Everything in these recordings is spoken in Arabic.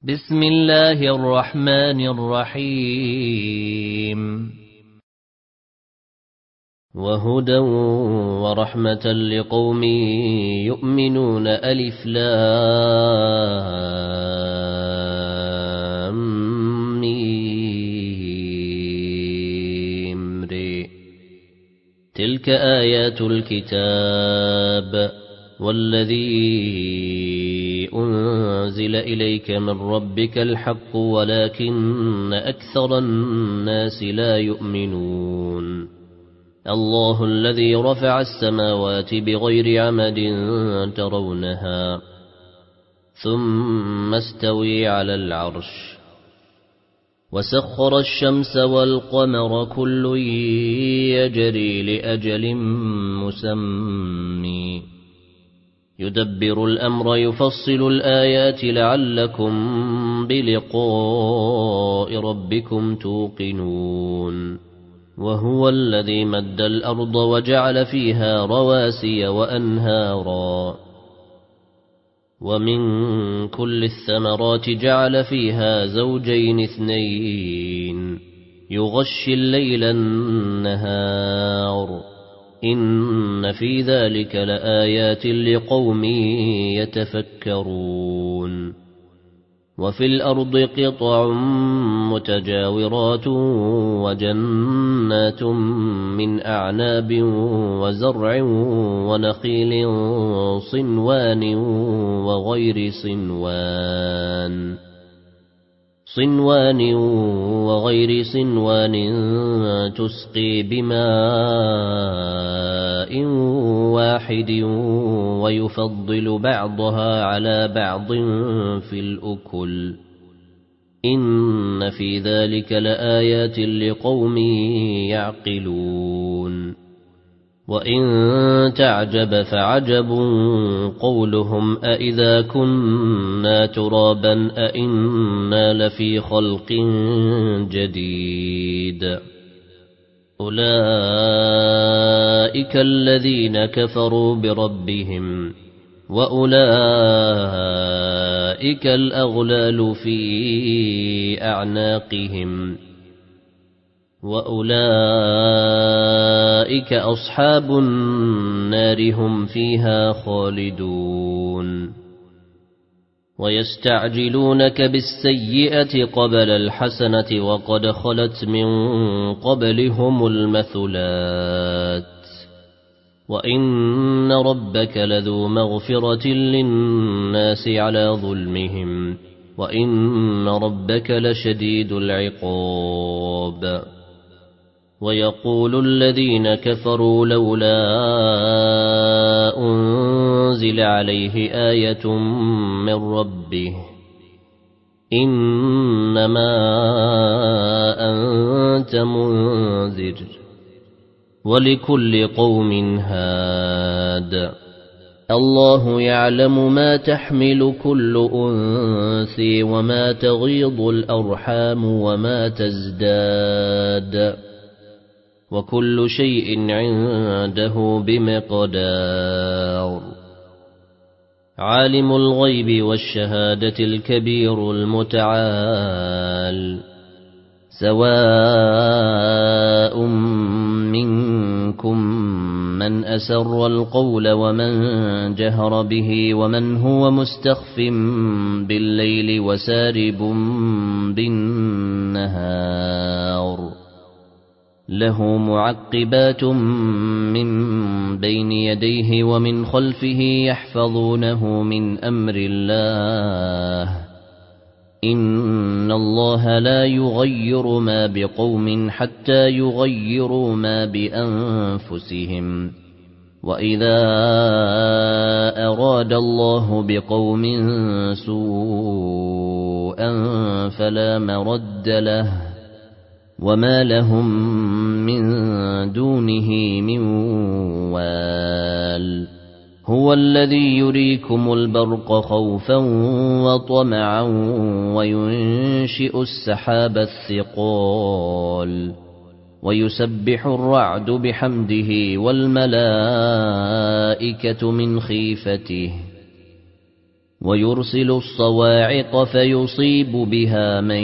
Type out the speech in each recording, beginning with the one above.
بسم الله الرحمن الرحيم وهدى ورحمة لقوم يؤمنون ألف لام ميم ر تلك آيات الكتاب والذي أنزل إليك من ربك الحق ولكن أكثر الناس لا يؤمنون الله الذي رفع السماوات بغير عمد ترونها ثم استوي على العرش وسخر الشمس والقمر كل يجري لأجل مسمى يدبر الأمر يفصل الآيات لعلكم بلقاء ربكم توقنون وهو الذي مد الأرض وجعل فيها رواسي وأنهارا ومن كل الثمرات جعل فيها زوجين اثنين يغشي الليل النهار إن في ذلك لآيات لقوم يتفكرون وفي الأرض قطع متجاورات وجنات من أعناب وزرع ونخيل صنوان وغير صنوان تسقي بماء واحد ويفضل بعضها على بعض في الأكل إن في ذلك لآيات لقوم يعقلون وإن تعجب فعجب قولهم أإذا كنا ترابا أإنا لفي خلق جديد أولئك الذين كفروا بربهم وأولئك الأغلال في أعناقهم وأولئك أصحاب النار هم فيها خالدون ويستعجلونك بالسيئة قبل الحسنة وقد خلت من قبلهم المثلات وإن ربك لذو مغفرة للناس على ظلمهم وإن ربك لشديد العقاب ويقول الذين كفروا لولا أنزل عليه آية من ربه إنما أنت منذر ولكل قوم هاد الله يعلم ما تحمل كل أنثى وما تغيض الأرحام وما تزداد وكل شيء عنده بمقدار عالم الغيب والشهادة الكبير المتعال سواء منكم من أسر القول ومن جهر به ومن هو مستخف بالليل وسارب بالنهار له معقبات من بين يديه ومن خلفه يحفظونه من أمر الله إن الله لا يغير ما بقوم حتى يغيروا ما بأنفسهم وإذا أراد الله بقوم سوءا فلا مرد له وما لهم من دونه من وال هو الذي يريكم البرق خوفا وطمعا وينشئ السحاب الثقال ويسبح الرعد بحمده والملائكة من خيفته ويرسل الصواعق فيصيب بها من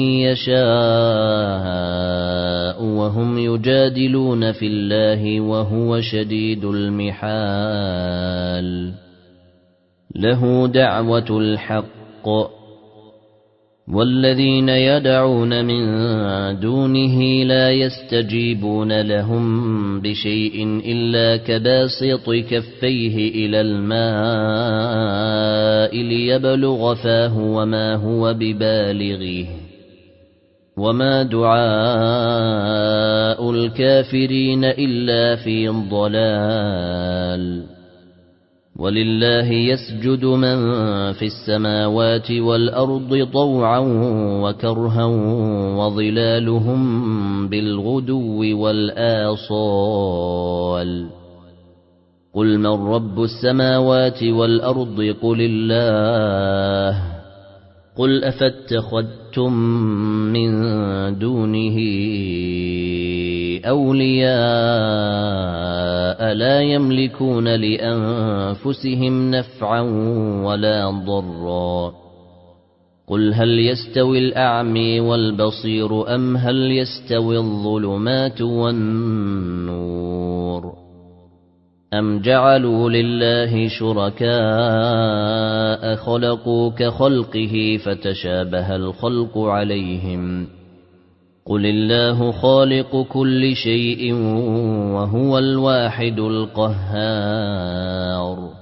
يشاء وهم يجادلون في الله وهو شديد المحال له دعوة الحق والذين يدعون من دونه لا يستجيبون لهم بشيء إلا كباسط كفيه إلى الماء ليبلغ فاه وما هو ببالغه وما دعاء الكافرين إلا في ضلال ولله يسجد من في السماوات والأرض طوعا وكرها وظلالهم بالغدو والآصال قل من رب السماوات والأرض قل الله قل أفاتخذتم من دونه أولياء لا يملكون لأنفسهم نفعا ولا ضرا قل هل يستوي الأعمى والبصير أم هل يستوي الظلمات والنور أم جعلوا لله شركاء خلقوا كخلقه فتشابه الخلق عليهم قل الله خالق كل شيء وهو الواحد القهار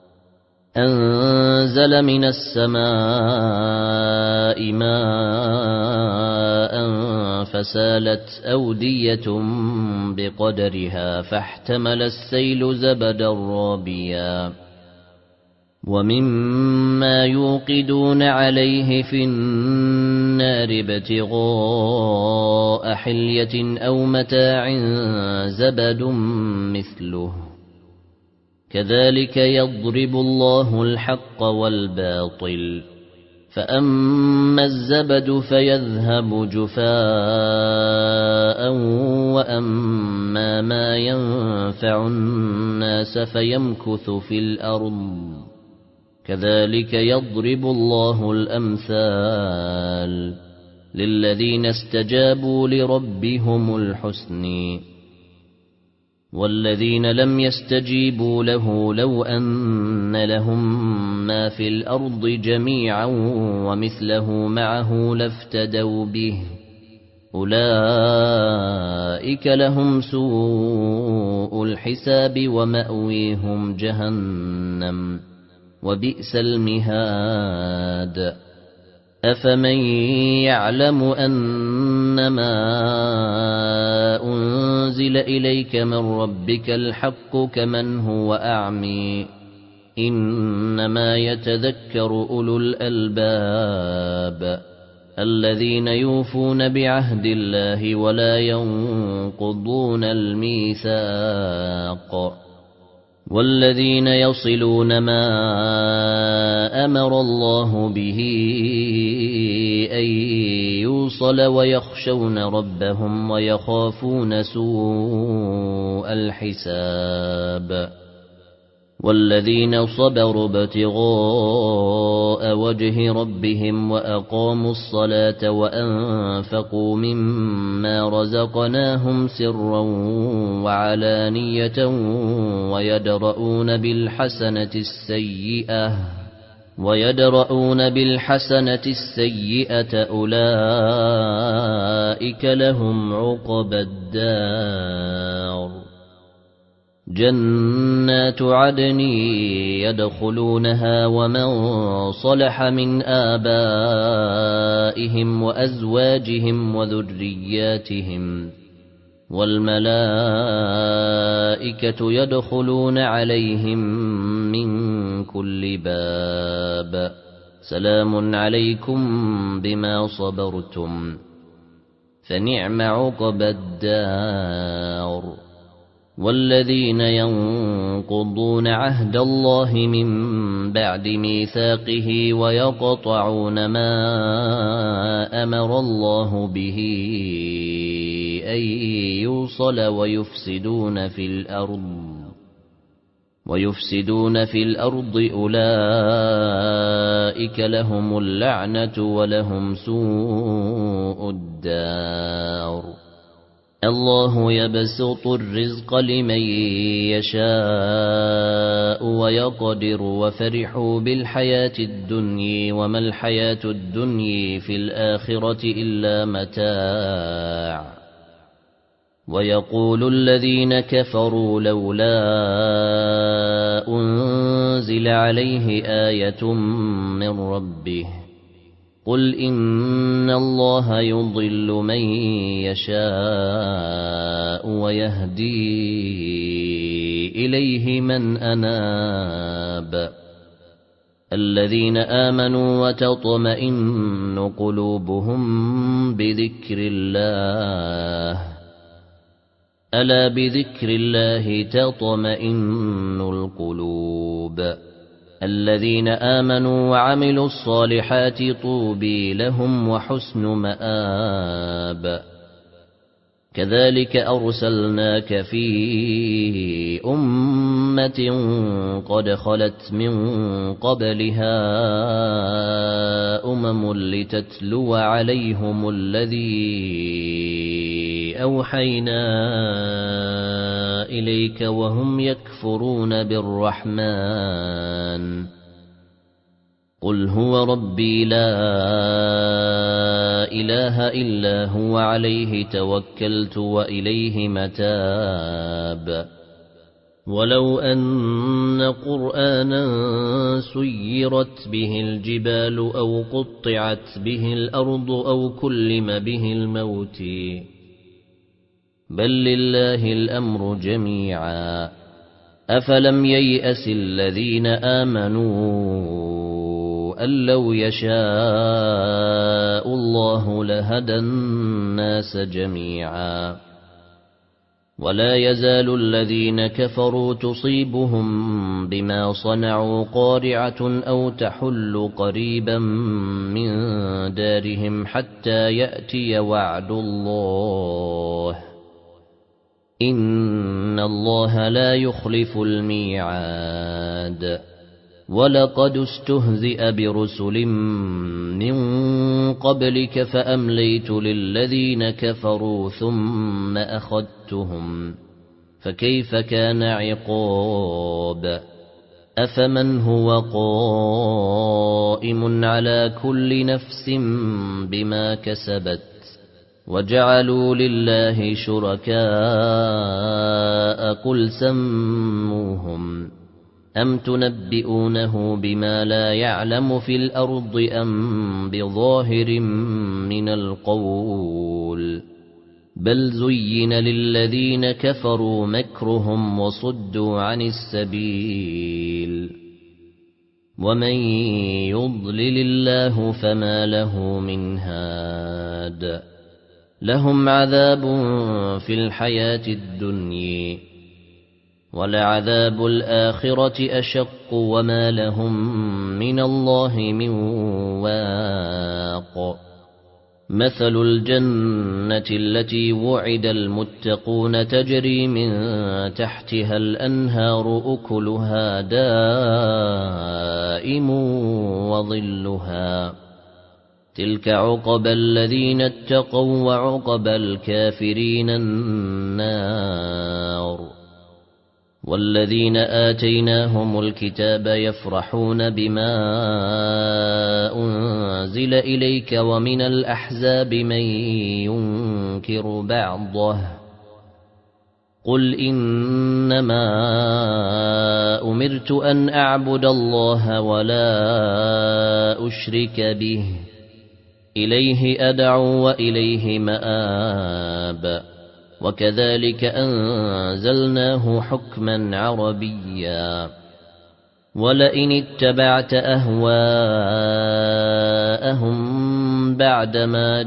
أنزل من السماء ماء فسالت أودية بقدرها فاحتمل السيل زبدا رابيا ومما يوقدون عليه في النار ابتغاء حلية أو متاع زبد مثله كذلك يضرب الله الحق والباطل فأما الزبد فيذهب جفاء وأما ما ينفع الناس فيمكث في الأرض كذلك يضرب الله الأمثال للذين استجابوا لربهم الحسن والذين لم يستجيبوا له لو أن لهم ما في الأرض جميعا ومثله معه لافتدوا به أولئك لهم سوء الحساب ومأويهم جهنم وبئس المهاد أفمن يعلم أنما أنزل إليك من ربك الحق كمن هو أعمي إنما يتذكر أولو الألباب الذين يوفون بعهد الله ولا ينقضون الميثاق والذين يصلون ما أمر الله به أن يوصل ويخشون ربهم ويخافون سوء الحساب والذين صبروا ابتغاء وجه ربهم وأقاموا الصلاة وأنفقوا مما رزقناهم سرا وعلانية ويدرؤون بالحسنة السيئة أولئك لهم عقبى الدار جنات عدن يدخلونها ومن صلح من آبائهم وأزواجهم وذرياتهم والملائكة يدخلون عليهم من كل باب سلام عليكم بما صبرتم فنعم عقبى الدار والذين ينقضون عهد الله من بعد ميثاقه ويقطعون ما أمر الله به أن يوصل ويفسدون في الأرض ويفسدون في الأرض أولئك لهم اللعنة ولهم سوء الدار الله يبسط الرزق لمن يشاء ويقدر وفرحوا بالحياة الدنيا وما الحياة الدنيا في الآخرة إلا متاع ويقول الذين كفروا لولا أنزل عليه آية من ربه قل إن الله يضل من يشاء ويهدي إليه من أناب الذين آمنوا وتطمئن قلوبهم بذكر الله ألا بذكر الله تطمئن القلوب الذين آمنوا وعملوا الصالحات طوبى لهم وحسن مآب كذلك أرسلناك في أمة قد خلت من قبلها لتتلو عليهم الذي أوحينا إليك وهم يكفرون بالرحمن قل هو ربي لا إله إلا هو عليه توكلت وإليه متاب ولو أن قرآنا سيرت به الجبال أو قطعت به الأرض أو كلم به الموت بل لله الأمر جميعا أفلم ييأس الذين آمنوا أن لو يشاء الله لهدى الناس جميعا ولا يزال الذين كفروا تصيبهم بما صنعوا قارعة أو تحل قريبا من دارهم حتى يأتي وعد الله إن الله لا يخلف الميعاد ولقد استهزئ برسل من قبلك فأمليت للذين كفروا ثم أخذتهم فكيف كان عقاب أفمن هو قائم على كل نفس بما كسبت وجعلوا لله شركاء قل سموهم أم تنبئونه بما لا يعلم في الأرض أم بظاهر من القول بل زين للذين كفروا مكرهم وصدوا عن السبيل ومن يضلل الله فما له من هاد لهم عذاب في الحياة الدنيا ولعذاب الآخرة أشق وما لهم من الله من واق مثل الجنة التي وعد المتقون تجري من تحتها الأنهار أكلها دائم وظلها تلك عقبى الذين اتقوا وعقبى الكافرين النار والذين آتيناهم الكتاب يفرحون بما أنزل إليك ومن الأحزاب من ينكر بعضه قل إنما أمرت أن أعبد الله ولا أشرك به إليه أدعو وإليه مآب وكذلك أنزلناه حكما عربيا ولئن اتبعت أهواءهم بعدما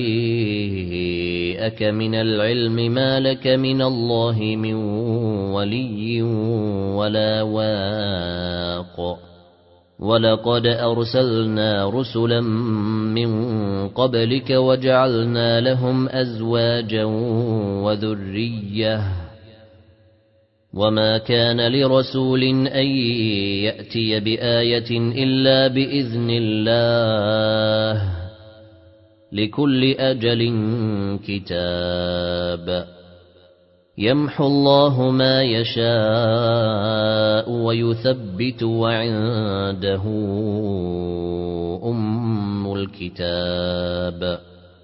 جيءك من العلم ما لك من الله من ولي ولا واق ولقد أرسلنا رسلا من قبلك وجعلنا لهم أزواجا وذرية وما كان لرسول أن يأتي بآية إلا بإذن الله لكل أجل كتاب يمحو الله ما يشاء ويثبت وعنده أم الكتاب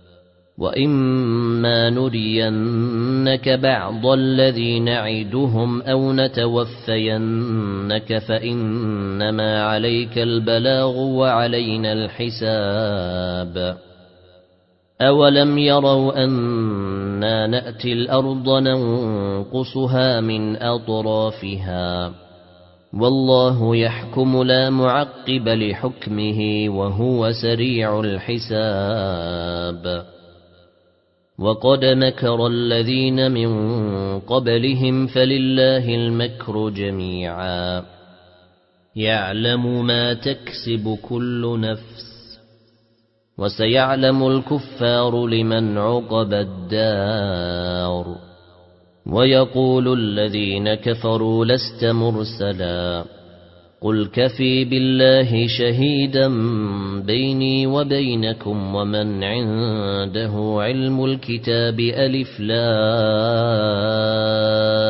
وإما نرينك بعض الذي نعدهم أو نتوفينك فإنما عليك البلاغ وعلينا الحساب أولم يروا أنا نأتي الأرض ننقصها من أطرافها والله يحكم لا معقب لحكمه وهو سريع الحساب وقد مكر الذين من قبلهم فلله المكر جميعا يعلم ما تكسب كل نفس وسيعلم الكفار لمن عقب الدار ويقول الذين كفروا لست مرسلا قل كفي بالله شهيدا بيني وبينكم ومن عنده علم الكتاب ألف لام